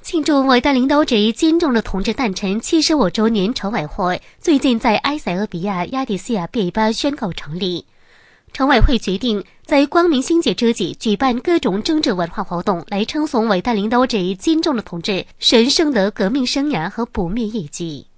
庆祝伟大领导者金正日同志诞辰75周年筹委会最近在埃塞俄比亚亚的西亚贝巴宣告成立。筹委会决定在光明新节之际举办各种政治文化活动，来称颂伟大领导者金正日同志神圣的革命生涯和不灭业绩。